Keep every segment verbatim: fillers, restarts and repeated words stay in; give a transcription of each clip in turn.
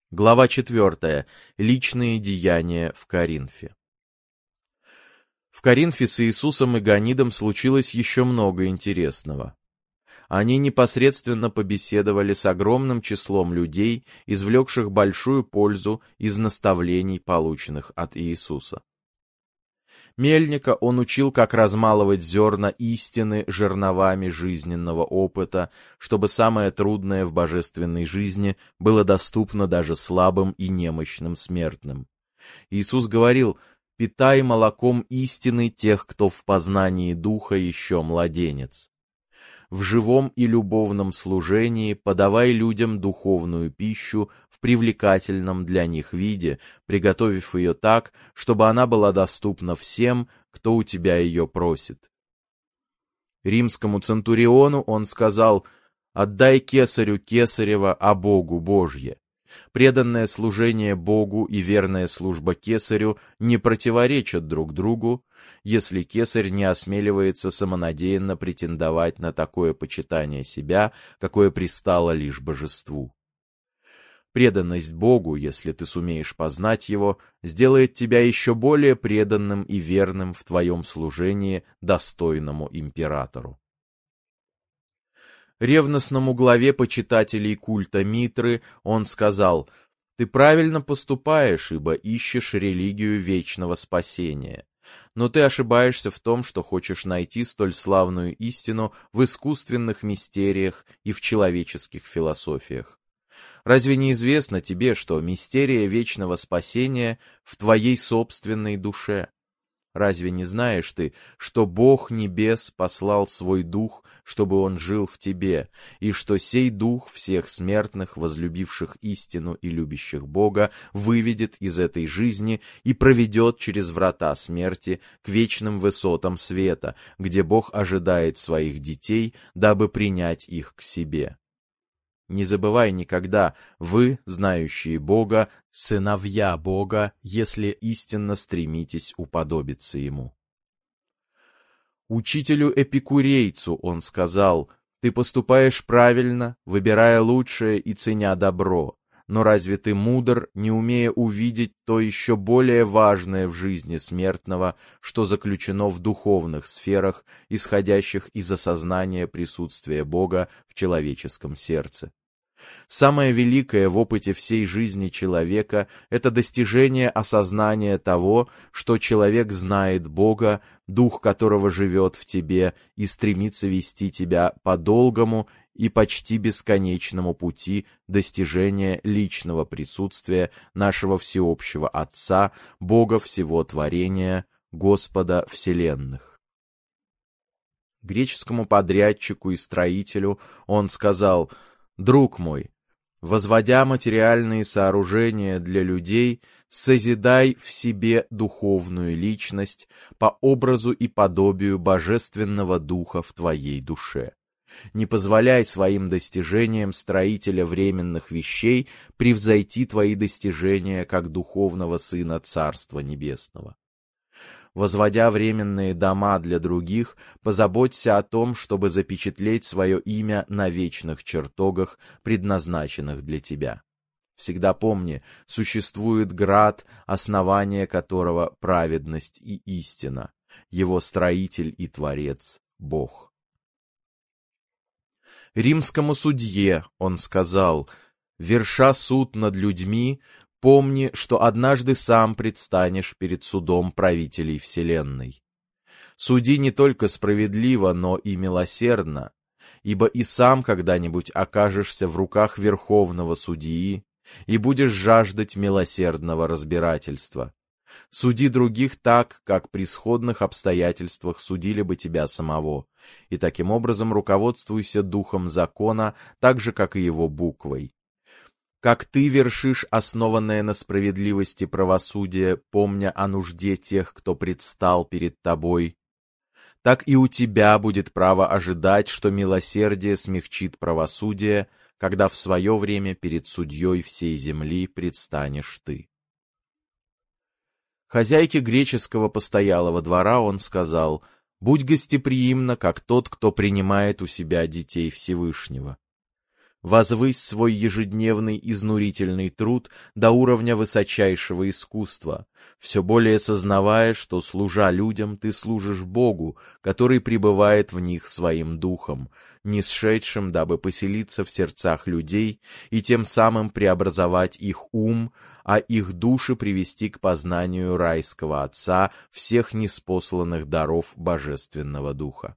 Глава четвертая. Личные деяния в Коринфе. В Коринфе с Иисусом и Ганидом случилось еще много интересного. Они непосредственно побеседовали с огромным числом людей, извлекших большую пользу из наставлений, полученных от Иисуса. Мельника он учил, как размалывать зерна истины жерновами жизненного опыта, чтобы самое трудное в божественной жизни было доступно даже слабым и немощным смертным. Иисус говорил: «Питай молоком истины тех, кто в познании Духа еще младенец». В живом и любовном служении подавай людям духовную пищу в привлекательном для них виде, приготовив ее так, чтобы она была доступна всем, кто у тебя ее просит. Римскому центуриону он сказал: «Отдай кесарю кесарево, а Богу Божье». Преданное служение Богу и верная служба кесарю не противоречат друг другу, если кесарь не осмеливается самонадеянно претендовать на такое почитание себя, какое пристало лишь божеству. Преданность Богу, если ты сумеешь познать Его, сделает тебя еще более преданным и верным в твоем служении достойному императору. Ревностному главе почитателей культа Митры он сказал: «Ты правильно поступаешь, ибо ищешь религию вечного спасения. Но ты ошибаешься в том, что хочешь найти столь славную истину в искусственных мистериях и в человеческих философиях. Разве не известно тебе, что мистерия вечного спасения в твоей собственной душе? Разве не знаешь ты, что Бог Небес послал свой Дух, чтобы Он жил в тебе, и что сей Дух всех смертных, возлюбивших истину и любящих Бога, выведет из этой жизни и проведет через врата смерти к вечным высотам света, где Бог ожидает своих детей, дабы принять их к себе? Не забывай никогда, вы, знающие Бога, сыновья Бога, если истинно стремитесь уподобиться Ему». Учителю-эпикурейцу он сказал: «Ты поступаешь правильно, выбирая лучшее и ценя добро, но разве ты мудр, не умея увидеть то еще более важное в жизни смертного, что заключено в духовных сферах, исходящих из осознания присутствия Бога в человеческом сердце? Самое великое в опыте всей жизни человека — это достижение осознания того, что человек знает Бога, Дух которого живет в тебе и стремится вести тебя по долгому и почти бесконечному пути достижения личного присутствия нашего всеобщего Отца, Бога всего творения, Господа вселенных». Греческому подрядчику и строителю он сказал: «Друг мой, возводя материальные сооружения для людей, созидай в себе духовную личность по образу и подобию Божественного Духа в твоей душе. Не позволяй своим достижениям строителя временных вещей превзойти твои достижения как духовного сына Царства Небесного. Возводя временные дома для других, позаботься о том, чтобы запечатлеть свое имя на вечных чертогах, предназначенных для тебя. Всегда помни, существует град, основание которого — праведность и истина, его строитель и творец — Бог». Римскому судье он сказал: «Верша суд над людьми, помни, что однажды сам предстанешь перед судом правителей вселенной. Суди не только справедливо, но и милосердно, ибо и сам когда-нибудь окажешься в руках верховного судьи и будешь жаждать милосердного разбирательства. Суди других так, как при сходных обстоятельствах судили бы тебя самого, и таким образом руководствуйся духом закона, так же, как и его буквой. Как ты вершишь основанное на справедливости правосудие, помня о нужде тех, кто предстал перед тобой, так и у тебя будет право ожидать, что милосердие смягчит правосудие, когда в свое время перед судьей всей земли предстанешь ты». Хозяйке греческого постоялого двора он сказал: «Будь гостеприимна, как тот, кто принимает у себя детей Всевышнего». Возвысь свой ежедневный изнурительный труд до уровня высочайшего искусства, все более сознавая, что, служа людям, ты служишь Богу, который пребывает в них своим духом, нисшедшим, дабы поселиться в сердцах людей и тем самым преобразовать их ум, а их души привести к познанию райского Отца всех ниспосланных даров Божественного Духа.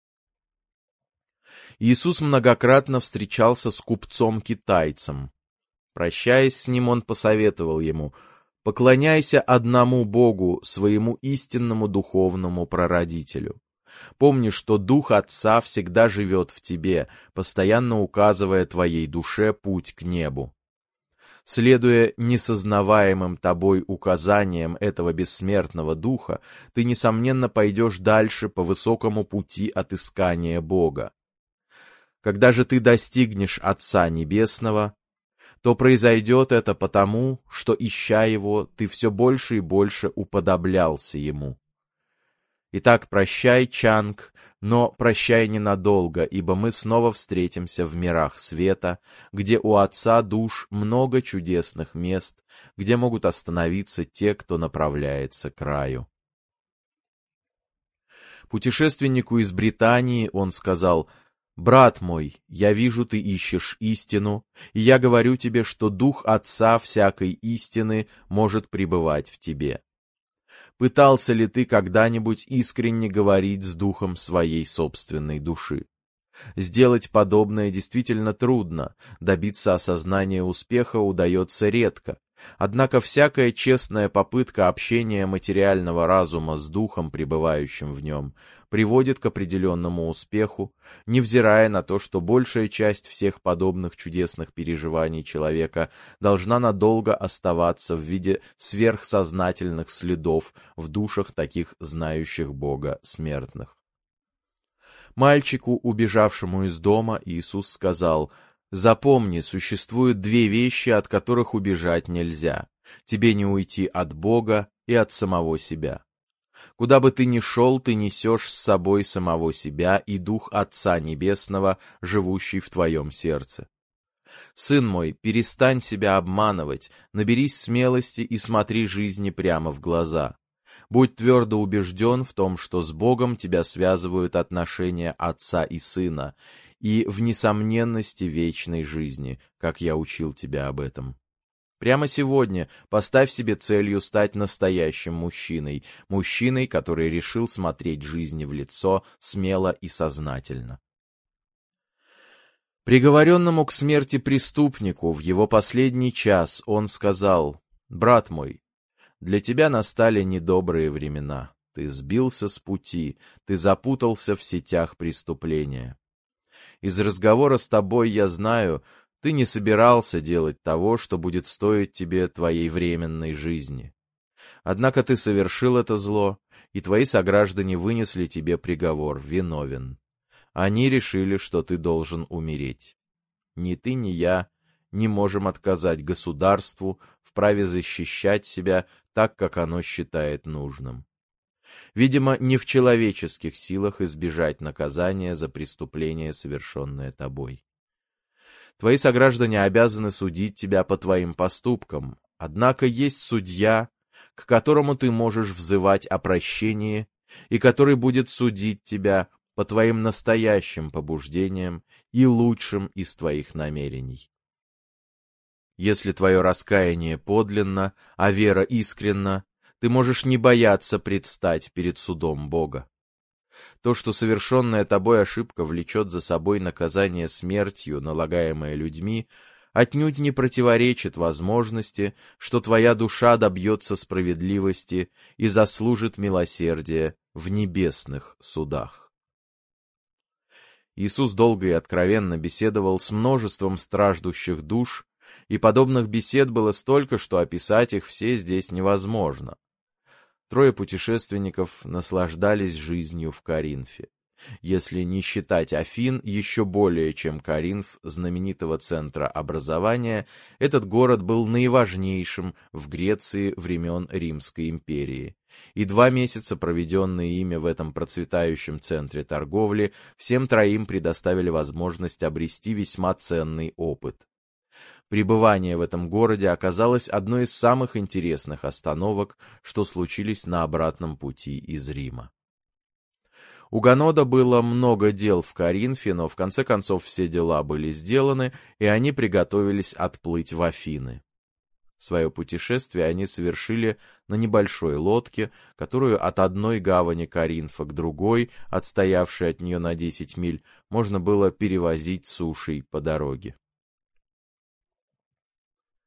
Иисус многократно встречался с купцом-китайцем. Прощаясь с ним, он посоветовал ему: «Поклоняйся одному Богу, своему истинному духовному прародителю. Помни, что Дух Отца всегда живет в тебе, постоянно указывая твоей душе путь к небу. Следуя несознаваемым тобой указаниям этого бессмертного Духа, ты, несомненно, пойдешь дальше по высокому пути отыскания Бога. Когда же ты достигнешь Отца Небесного, то произойдет это потому, что, ища Его, ты все больше и больше уподоблялся Ему. Итак, прощай, Чанг, но прощай ненадолго, ибо мы снова встретимся в мирах света, где у Отца душ много чудесных мест, где могут остановиться те, кто направляется к раю». Путешественнику из Британии он сказал: «Брат мой, я вижу, ты ищешь истину, и я говорю тебе, что Дух Отца всякой истины может пребывать в тебе. Пытался ли ты когда-нибудь искренне говорить с духом своей собственной души? Сделать подобное действительно трудно, добиться осознания успеха удается редко. Однако всякая честная попытка общения материального разума с духом, пребывающим в нем, приводит к определенному успеху, невзирая на то, что большая часть всех подобных чудесных переживаний человека должна надолго оставаться в виде сверхсознательных следов в душах таких знающих Бога смертных. Мальчику, убежавшему из дома, Иисус сказал: «Запомни, существуют две вещи, от которых убежать нельзя. Тебе не уйти от Бога и от самого себя. Куда бы ты ни шел, ты несешь с собой самого себя и Дух Отца Небесного, живущий в твоем сердце. Сын мой, перестань себя обманывать, наберись смелости и смотри жизни прямо в глаза. Будь твердо убежден в том, что с Богом тебя связывают отношения Отца и Сына, и в несомненности вечной жизни, как я учил тебя об этом. Прямо сегодня поставь себе целью стать настоящим мужчиной, мужчиной, который решил смотреть жизни в лицо смело и сознательно». Приговоренному к смерти преступнику в его последний час он сказал: «Брат мой, для тебя настали недобрые времена. Ты сбился с пути, ты запутался в сетях преступления. Из разговора с тобой я знаю, ты не собирался делать того, что будет стоить тебе твоей временной жизни. Однако ты совершил это зло, и твои сограждане вынесли тебе приговор: виновен. Они решили, что ты должен умереть. Ни ты, ни я не можем отказать государству в праве защищать себя так, как оно считает нужным. Видимо, не в человеческих силах избежать наказания за преступление, совершенное тобой. Твои сограждане обязаны судить тебя по твоим поступкам, однако есть судья, к которому ты можешь взывать о прощении, и который будет судить тебя по твоим настоящим побуждениям и лучшим из твоих намерений. Если твое раскаяние подлинно, а вера искренна, ты можешь не бояться предстать перед судом Бога. То, что совершенная тобой ошибка влечет за собой наказание смертью, налагаемое людьми, отнюдь не противоречит возможности, что твоя душа добьется справедливости и заслужит милосердия в небесных судах. Иисус долго и откровенно беседовал с множеством страждущих душ, и подобных бесед было столько, что описать их все здесь невозможно. Трое путешественников наслаждались жизнью в Коринфе. Если не считать Афин, еще более чем Коринф, знаменитого центра образования, этот город был наиважнейшим в Греции времен Римской империи. И два месяца, проведенные ими в этом процветающем центре торговли, всем троим предоставили возможность обрести весьма ценный опыт. Пребывание в этом городе оказалось одной из самых интересных остановок, что случились на обратном пути из Рима. У Ганода было много дел в Коринфе, но в конце концов все дела были сделаны, и они приготовились отплыть в Афины. Свое путешествие они совершили на небольшой лодке, которую от одной гавани Коринфа к другой, отстоявшей от нее на десять миль, можно было перевозить сушей по дороге.